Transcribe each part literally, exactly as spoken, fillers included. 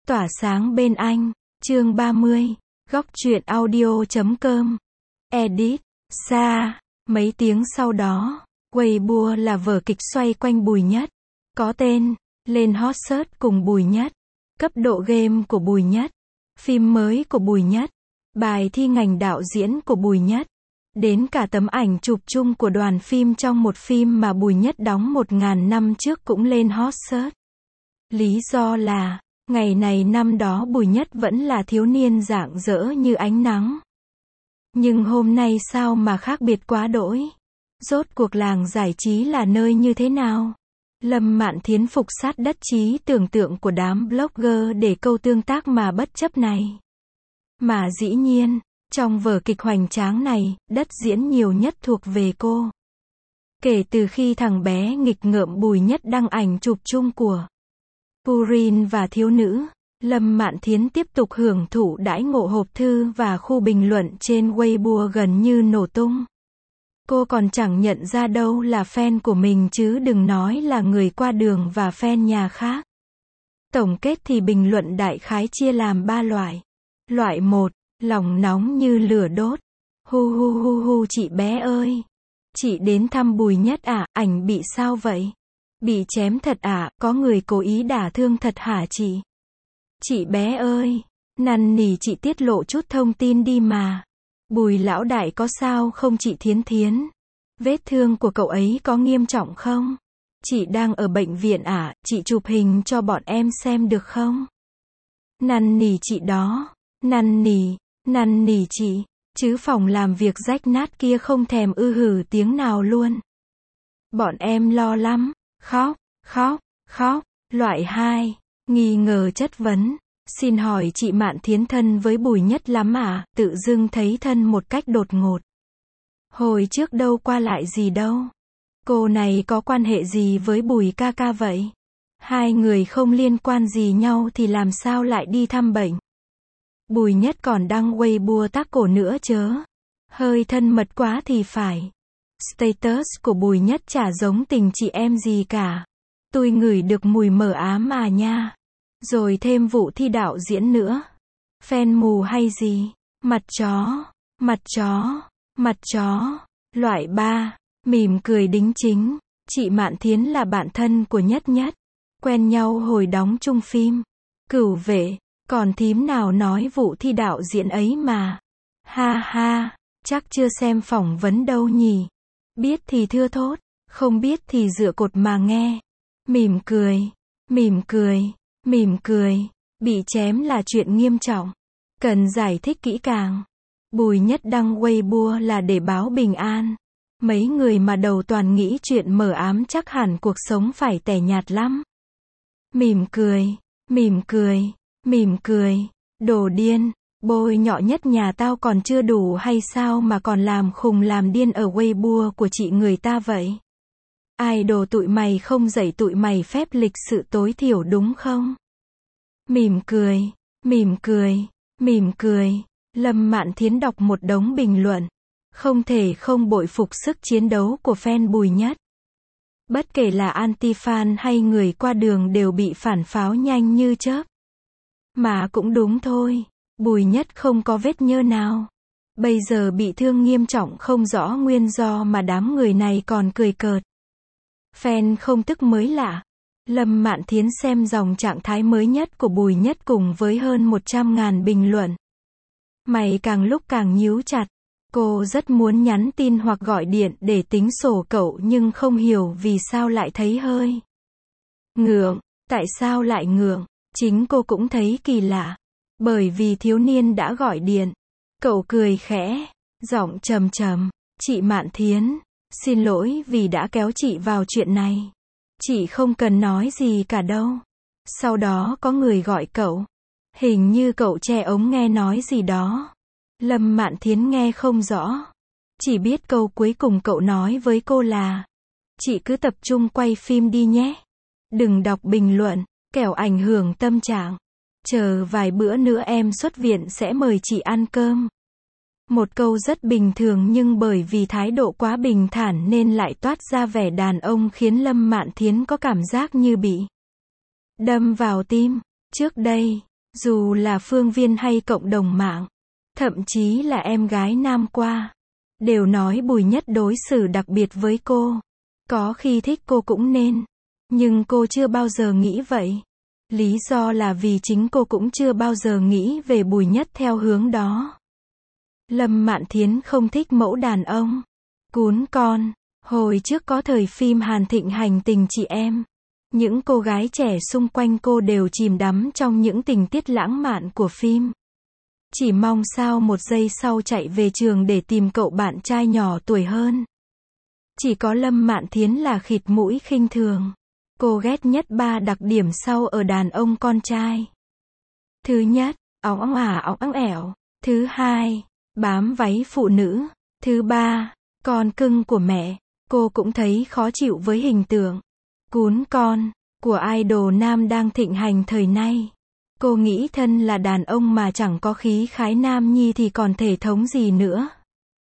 Tỏa sáng bên anh, chương ba mươi, góc truyện audio chấm com, edit, Sa. Mấy tiếng sau đó, Weibo là vở kịch xoay quanh Bùi Nhất, có tên, lên hot search cùng Bùi Nhất, cấp độ game của Bùi Nhất, phim mới của Bùi Nhất, bài thi ngành đạo diễn của Bùi Nhất, đến cả tấm ảnh chụp chung của đoàn phim trong một phim mà Bùi Nhất đóng một ngàn năm trước cũng lên hot search. Lý do là, ngày này năm đó Bùi Nhất vẫn là thiếu niên rạng rỡ như ánh nắng. Nhưng hôm nay sao mà khác biệt quá đỗi? Rốt cuộc làng giải trí là nơi như thế nào? Lâm Mạn Thiến phục sát đất trí tưởng tượng của đám blogger để câu tương tác mà bất chấp này. Mà dĩ nhiên, trong vở kịch hoành tráng này, đất diễn nhiều nhất thuộc về cô. Kể từ khi thằng bé nghịch ngợm Bùi Nhất đăng ảnh chụp chung của Purin và thiếu nữ, Lâm Mạn Thiến tiếp tục hưởng thụ đãi ngộ hộp thư và khu bình luận trên Weibo gần như nổ tung. Cô còn chẳng nhận ra đâu là fan của mình chứ đừng nói là người qua đường và fan nhà khác. Tổng kết thì bình luận đại khái chia làm ba loại. Loại một, lòng nóng như lửa đốt. Hu hu hu hu chị bé ơi. Chị đến thăm Bùi Nhất à, ảnh bị sao vậy? Bị chém thật à, có người cố ý đả thương thật hả chị? Chị bé ơi, năn nỉ chị tiết lộ chút thông tin đi mà. Bùi lão đại có sao không chị Thiến Thiến? Vết thương của cậu ấy có nghiêm trọng không? Chị đang ở bệnh viện à, chị chụp hình cho bọn em xem được không? Năn nỉ chị đó, năn nỉ, năn nỉ chị, chứ phòng làm việc rách nát kia không thèm ư hử tiếng nào luôn. Bọn em lo lắm, khóc, khóc, khóc. Loại hai, nghi ngờ chất vấn. Xin hỏi chị Mạn Thiến thân với Bùi Nhất lắm à, tự dưng thấy thân một cách đột ngột. Hồi trước đâu qua lại gì đâu. Cô này có quan hệ gì với Bùi ca ca vậy? Hai người không liên quan gì nhau thì làm sao lại đi thăm bệnh? Bùi Nhất còn đăng Weibo tác cổ nữa chớ. Hơi thân mật quá thì phải. Status của Bùi Nhất chả giống tình chị em gì cả. Tôi ngửi được mùi mờ ám à nha. Rồi thêm vụ thi đạo diễn nữa. Fan mù hay gì? Mặt chó, mặt chó, mặt chó. Loại ba, mỉm cười đính chính. Chị Mạn Thiến là bạn thân của Nhất Nhất. Quen nhau hồi đóng chung phim Cửu Vệ. Còn thím nào nói vụ thi đạo diễn ấy mà. Ha ha, chắc chưa xem phỏng vấn đâu nhỉ. Biết thì thưa thốt, không biết thì dựa cột mà nghe. Mỉm cười, mỉm cười, mỉm cười. Bị chém là chuyện nghiêm trọng. Cần giải thích kỹ càng. Bùi Nhất đăng Weibo là để báo bình an. Mấy người mà đầu toàn nghĩ chuyện mờ ám chắc hẳn cuộc sống phải tẻ nhạt lắm. Mỉm cười, mỉm cười, mỉm cười. Đồ điên, bôi nhọ Nhất nhà tao còn chưa đủ hay sao mà còn làm khùng làm điên ở Weibo của chị người ta vậy? Ai đồ tụi mày không dạy tụi mày phép lịch sự tối thiểu đúng không? Mỉm cười, mỉm cười, mỉm cười. Lâm Mạn Thiến đọc một đống bình luận. Không thể không bội phục sức chiến đấu của fan Bùi Nhất. Bất kể là anti-fan hay người qua đường đều bị phản pháo nhanh như chớp. Mà cũng đúng thôi, Bùi Nhất không có vết nhơ nào. Bây giờ bị thương nghiêm trọng không rõ nguyên do mà đám người này còn cười cợt. Fan không tức mới lạ. Lâm Mạn Thiến xem dòng trạng thái mới nhất của Bùi Nhất cùng với hơn một trăm ngàn bình luận. Mày càng lúc càng nhíu chặt. Cô rất muốn nhắn tin hoặc gọi điện để tính sổ cậu nhưng không hiểu vì sao lại thấy hơi ngượng. Tại sao lại ngượng? Chính cô cũng thấy kỳ lạ. Bởi vì thiếu niên đã gọi điện. Cậu cười khẽ, giọng trầm trầm. Chị Mạn Thiến, xin lỗi vì đã kéo chị vào chuyện này. Chị không cần nói gì cả đâu. Sau đó có người gọi cậu. Hình như cậu che ống nghe nói gì đó. Lâm Mạn Thiến nghe không rõ. Chỉ biết câu cuối cùng cậu nói với cô là: chị cứ tập trung quay phim đi nhé. Đừng đọc bình luận, kẻo ảnh hưởng tâm trạng. Chờ vài bữa nữa em xuất viện sẽ mời chị ăn cơm. Một câu rất bình thường nhưng bởi vì thái độ quá bình thản nên lại toát ra vẻ đàn ông khiến Lâm Mạn Thiến có cảm giác như bị đâm vào tim. Trước đây, Dù là phương viên hay cộng đồng mạng, thậm chí là em gái Nam qua, đều nói Bùi Nhất đối xử đặc biệt với cô. Có khi thích cô cũng nên. Nhưng cô chưa bao giờ nghĩ vậy. Lý do là vì chính cô cũng chưa bao giờ nghĩ về Bùi Nhất theo hướng đó. Lâm Mạn Thiến không thích mẫu đàn ông cún con. Hồi trước có thời phim Hàn thịnh hành tình chị em. Những cô gái trẻ xung quanh cô đều chìm đắm trong những tình tiết lãng mạn của phim. Chỉ mong sao một giây sau chạy về trường để tìm cậu bạn trai nhỏ tuổi hơn. Chỉ có Lâm Mạn Thiến là khịt mũi khinh thường. Cô ghét nhất ba đặc điểm sau ở đàn ông con trai. Thứ nhất, óng óng ả óng óng ẻo. Thứ hai, bám váy phụ nữ. Thứ ba, con cưng của mẹ. Cô cũng thấy khó chịu với hình tượng cún con của idol nam đang thịnh hành thời nay. Cô nghĩ thân là đàn ông mà chẳng có khí khái nam nhi thì còn thể thống gì nữa.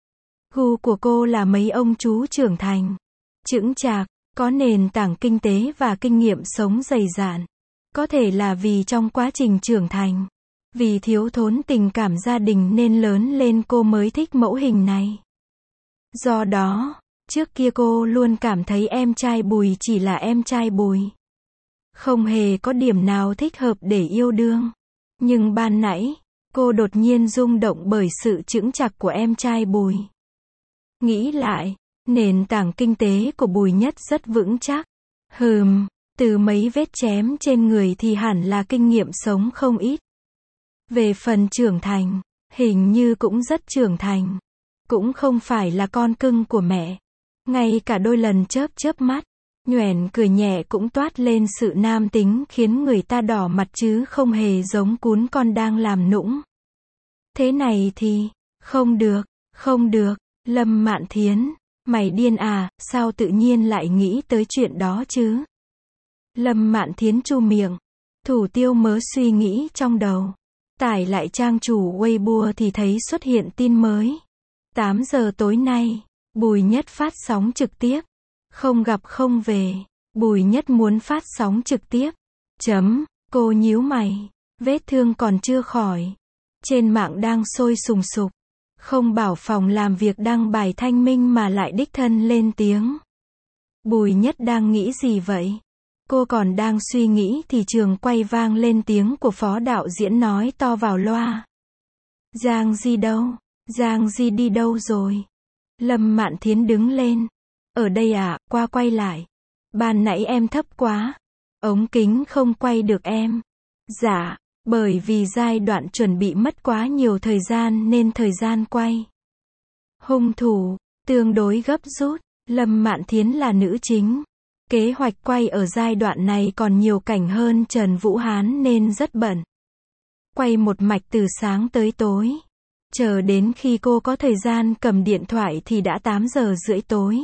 Gu của cô là mấy ông chú trưởng thành, chững chạc, có nền tảng kinh tế và kinh nghiệm sống dày dạn. Có thể là vì trong quá trình trưởng thành, vì thiếu thốn tình cảm gia đình nên lớn lên cô mới thích mẫu hình này. Do đó, trước kia cô luôn cảm thấy em trai Bùi chỉ là em trai Bùi. Không hề có điểm nào thích hợp để yêu đương. Nhưng ban nãy, cô đột nhiên rung động bởi sự chững chạc của em trai Bùi. Nghĩ lại, nền tảng kinh tế của Bùi Nhất rất vững chắc. Hừm, từ mấy vết chém trên người thì hẳn là kinh nghiệm sống không ít. Về phần trưởng thành, hình như cũng rất trưởng thành. Cũng không phải là con cưng của mẹ. Ngay cả đôi lần chớp chớp mắt, nhoẻn cười nhẹ cũng toát lên sự nam tính khiến người ta đỏ mặt chứ không hề giống cún con đang làm nũng. Thế này thì, không được, không được, Lâm Mạn Thiến, mày điên à, sao tự nhiên lại nghĩ tới chuyện đó chứ? Lâm Mạn Thiến chu miệng, thủ tiêu mớ suy nghĩ trong đầu. Tải lại trang chủ Weibo thì thấy xuất hiện tin mới. tám giờ tối nay, Bùi Nhất phát sóng trực tiếp. Không gặp không về, Bùi Nhất muốn phát sóng trực tiếp. Chấm, cô nhíu mày, vết thương còn chưa khỏi. Trên mạng đang sôi sùng sục. Không bảo phòng làm việc đăng bài thanh minh mà lại đích thân lên tiếng. Bùi Nhất đang nghĩ gì vậy? Cô còn đang suy nghĩ thì trường quay vang lên tiếng của phó đạo diễn nói to vào loa. Giang Di đâu? Giang Di đi đâu rồi? Lâm Mạn Thiến đứng lên. Ở đây à, qua quay lại. Ban nãy em thấp quá. Ống kính không quay được em. Dạ, bởi vì giai đoạn chuẩn bị mất quá nhiều thời gian nên thời gian quay. Hung thủ, tương đối gấp rút. Lâm Mạn Thiến là nữ chính. Kế hoạch quay ở giai đoạn này còn nhiều cảnh hơn Trần Vũ Hán nên rất bận. Quay một mạch từ sáng tới tối. Chờ đến khi cô có thời gian cầm điện thoại thì đã tám giờ rưỡi tối.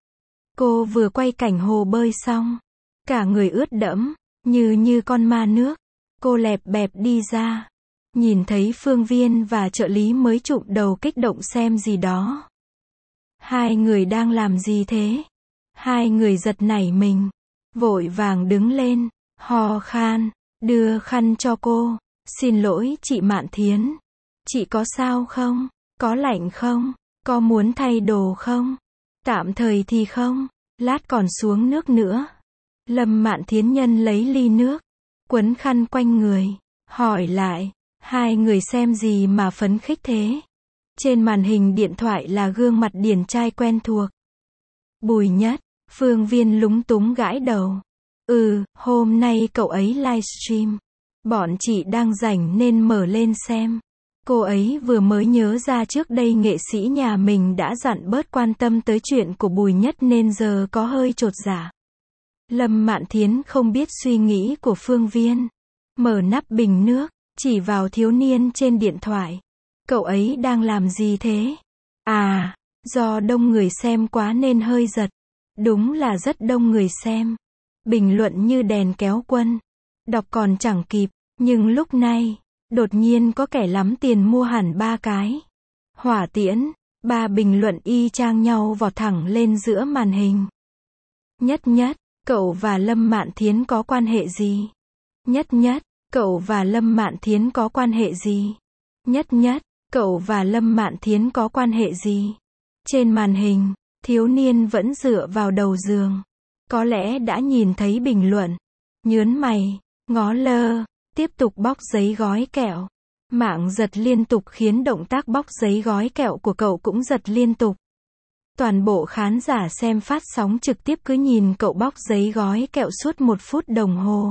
Cô vừa quay cảnh hồ bơi xong. Cả người ướt đẫm, như như con ma nước. Cô lẹp bẹp đi ra. Nhìn thấy Phương Viên và trợ lý mới chụm đầu kích động xem gì đó. Hai người đang làm gì thế? Hai người giật nảy mình. Vội vàng đứng lên, hò khan, đưa khăn cho cô. Xin lỗi chị Mạn Thiến. Chị có sao không? Có lạnh không? Có muốn thay đồ không? Tạm thời thì không. Lát còn xuống nước nữa. Lâm Mạn Thiến nhân lấy ly nước. Quấn khăn quanh người. Hỏi lại. Hai người xem gì mà phấn khích thế? Trên màn hình điện thoại là gương mặt điển trai quen thuộc. Bùi Nhất. Phương Viên lúng túng gãi đầu. Ừ, hôm nay cậu ấy livestream. Bọn chị đang rảnh nên mở lên xem. Cô ấy vừa mới nhớ ra trước đây nghệ sĩ nhà mình đã dặn bớt quan tâm tới chuyện của Bùi Nhất nên giờ có hơi chột dạ. Lâm Mạn Thiến không biết suy nghĩ của Phương Viên. Mở nắp bình nước, chỉ vào thiếu niên trên điện thoại. Cậu ấy đang làm gì thế? À, do đông người xem quá nên hơi giật. Đúng là rất đông người xem. Bình luận như đèn kéo quân. Đọc còn chẳng kịp, nhưng lúc này, đột nhiên có kẻ lắm tiền mua hẳn ba cái. Hỏa tiễn, ba bình luận y chang nhau vọt thẳng lên giữa màn hình. Nhất Nhất, cậu và Lâm Mạn Thiến có quan hệ gì? Nhất Nhất, cậu và Lâm Mạn Thiến có quan hệ gì? Nhất nhất, cậu và Lâm Mạn Thiến có quan hệ gì? Trên màn hình, thiếu niên vẫn dựa vào đầu giường. Có lẽ đã nhìn thấy bình luận. Nhớn mày, ngó lơ, tiếp tục bóc giấy gói kẹo. Mạng giật liên tục khiến động tác bóc giấy gói kẹo của cậu cũng giật liên tục. Toàn bộ khán giả xem phát sóng trực tiếp cứ nhìn cậu bóc giấy gói kẹo suốt một phút đồng hồ.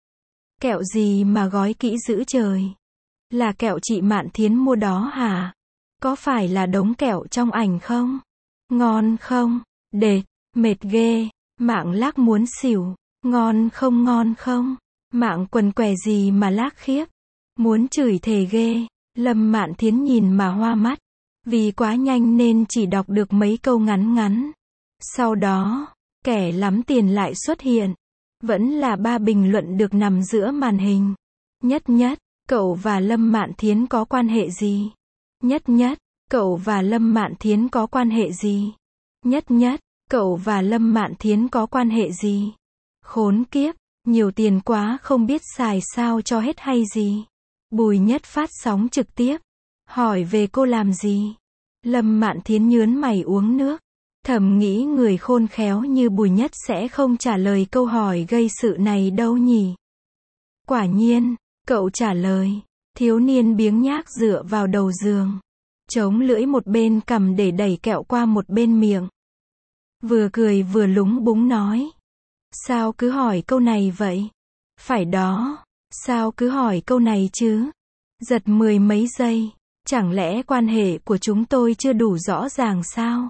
Kẹo gì mà gói kỹ dữ trời? Là kẹo chị Mạn Thiến mua đó hả? Có phải là đống kẹo trong ảnh không? Ngon không? Đệt, mệt ghê, mạng lác muốn xỉu. Ngon không ngon không? Mạng quần què gì mà lác khiếp? Muốn chửi thề ghê. Lâm Mạn Thiến nhìn mà hoa mắt. Vì quá nhanh nên chỉ đọc được mấy câu ngắn ngắn. Sau đó, kẻ lắm tiền lại xuất hiện. Vẫn là ba bình luận được nằm giữa màn hình. Nhất nhất, cậu và Lâm Mạn Thiến có quan hệ gì? Nhất nhất, cậu và Lâm Mạn Thiến có quan hệ gì? Nhất nhất, cậu và Lâm Mạn Thiến có quan hệ gì? Khốn kiếp, nhiều tiền quá không biết xài sao cho hết hay gì? Bùi Nhất phát sóng trực tiếp. Hỏi về cô làm gì? Lâm Mạn Thiến nhớn mày uống nước. Thầm nghĩ người khôn khéo như Bùi Nhất sẽ không trả lời câu hỏi gây sự này đâu nhỉ. Quả nhiên, cậu trả lời. Thiếu niên biếng nhác dựa vào đầu giường. Chống lưỡi một bên cầm để đẩy kẹo qua một bên miệng. Vừa cười vừa lúng búng nói. Sao cứ hỏi câu này vậy? Phải đó, sao cứ hỏi câu này chứ? Giật mười mấy giây. Chẳng lẽ quan hệ của chúng tôi chưa đủ rõ ràng sao?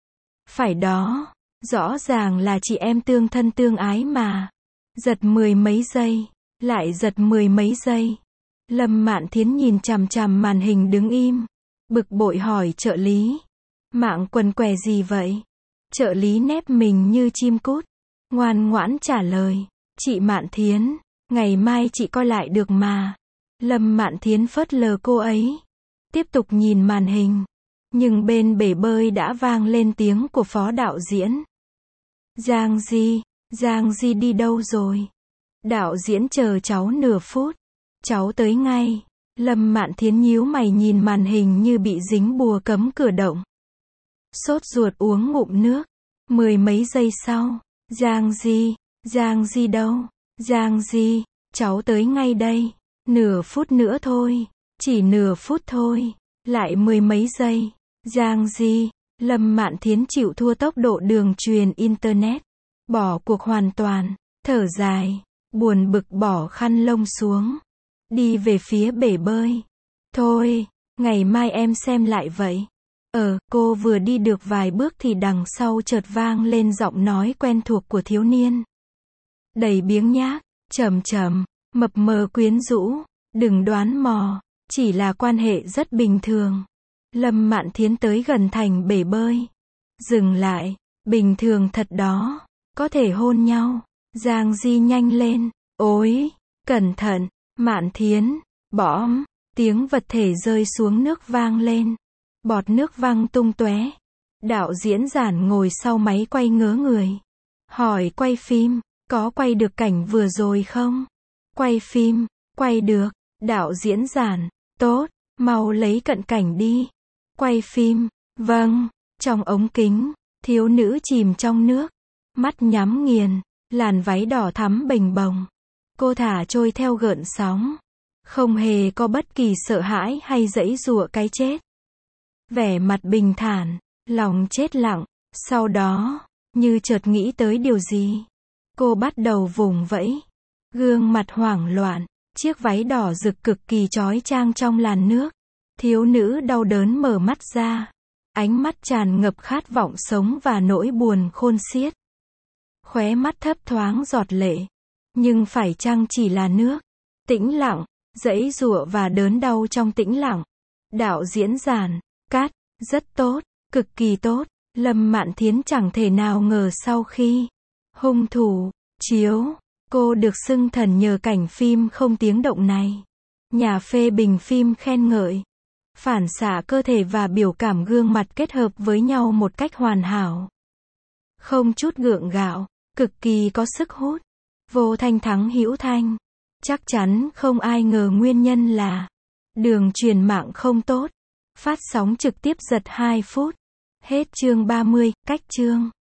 Phải đó, rõ ràng là chị em tương thân tương ái mà. Giật mười mấy giây, lại giật mười mấy giây. Lâm Mạn Thiến nhìn chằm chằm màn hình đứng im. Bực bội hỏi trợ lý. Mạng quần què gì vậy? Trợ lý nép mình như chim cút. Ngoan ngoãn trả lời. Chị Mạn Thiến, ngày mai chị coi lại được mà. Lâm Mạn Thiến phớt lờ cô ấy. Tiếp tục nhìn màn hình. Nhưng bên bể bơi đã vang lên tiếng của phó đạo diễn. Giang Di, Giang Di đi đâu rồi? Đạo diễn chờ cháu nửa phút. Cháu tới ngay. Lâm Mạn Thiến nhíu mày nhìn màn hình như bị dính bùa cấm cửa động. Sốt ruột uống ngụm nước. Mười mấy giây sau. Giang Di, Giang Di đâu? Giang Di, cháu tới ngay đây. Nửa phút nữa thôi. Chỉ nửa phút thôi. Lại mười mấy giây. Giang Di, Lâm Mạn Thiến chịu thua tốc độ đường truyền Internet. Bỏ cuộc hoàn toàn. Thở dài. Buồn bực bỏ khăn lông xuống. Đi về phía bể bơi. Thôi, ngày mai em xem lại vậy. Ờ, cô vừa đi được vài bước thì đằng sau chợt vang lên giọng nói quen thuộc của thiếu niên. Đầy biếng nhác, trầm trầm, mập mờ quyến rũ. Đừng đoán mò, chỉ là quan hệ rất bình thường. Lâm Mạn Thiến tới gần thành bể bơi. Dừng lại, bình thường thật đó, có thể hôn nhau. Giang Di nhanh lên, ối, cẩn thận, Mạn Thiến, bõm, tiếng vật thể rơi xuống nước vang lên. Bọt nước văng tung tóe. Đạo diễn Giản ngồi sau máy quay ngớ người. Hỏi quay phim, có quay được cảnh vừa rồi không? Quay phim, quay được. Đạo diễn Giản, tốt, mau lấy cận cảnh đi. Quay phim, vâng. Trong ống kính, thiếu nữ chìm trong nước. Mắt nhắm nghiền, làn váy đỏ thắm bềnh bồng. Cô thả trôi theo gợn sóng. Không hề có bất kỳ sợ hãi hay giãy giụa cái chết. Vẻ mặt bình thản, lòng chết lặng. Sau đó, như chợt nghĩ tới điều gì, cô bắt đầu vùng vẫy. Gương mặt hoảng loạn, chiếc váy đỏ rực cực kỳ chói chang trong làn nước. Thiếu nữ đau đớn mở mắt ra. Ánh mắt tràn ngập khát vọng sống và nỗi buồn khôn xiết. Khóe mắt thấp thoáng giọt lệ. Nhưng phải chăng chỉ là nước? Tĩnh lặng, giãy giụa và đớn đau trong tĩnh lặng. Đạo diễn Giản, cắt, rất tốt, cực kỳ tốt. Lâm Mạn Thiến chẳng thể nào ngờ sau khi hung thủ chiếu, cô được xưng thần nhờ cảnh phim không tiếng động này. Nhà phê bình phim khen ngợi. Phản xạ cơ thể và biểu cảm gương mặt kết hợp với nhau một cách hoàn hảo. Không chút gượng gạo, cực kỳ có sức hút. Vô Thanh thắng hữu thanh. Chắc chắn không ai ngờ nguyên nhân là đường truyền mạng không tốt. Phát sóng trực tiếp giật hai phút. Hết chương ba mươi, cách chương.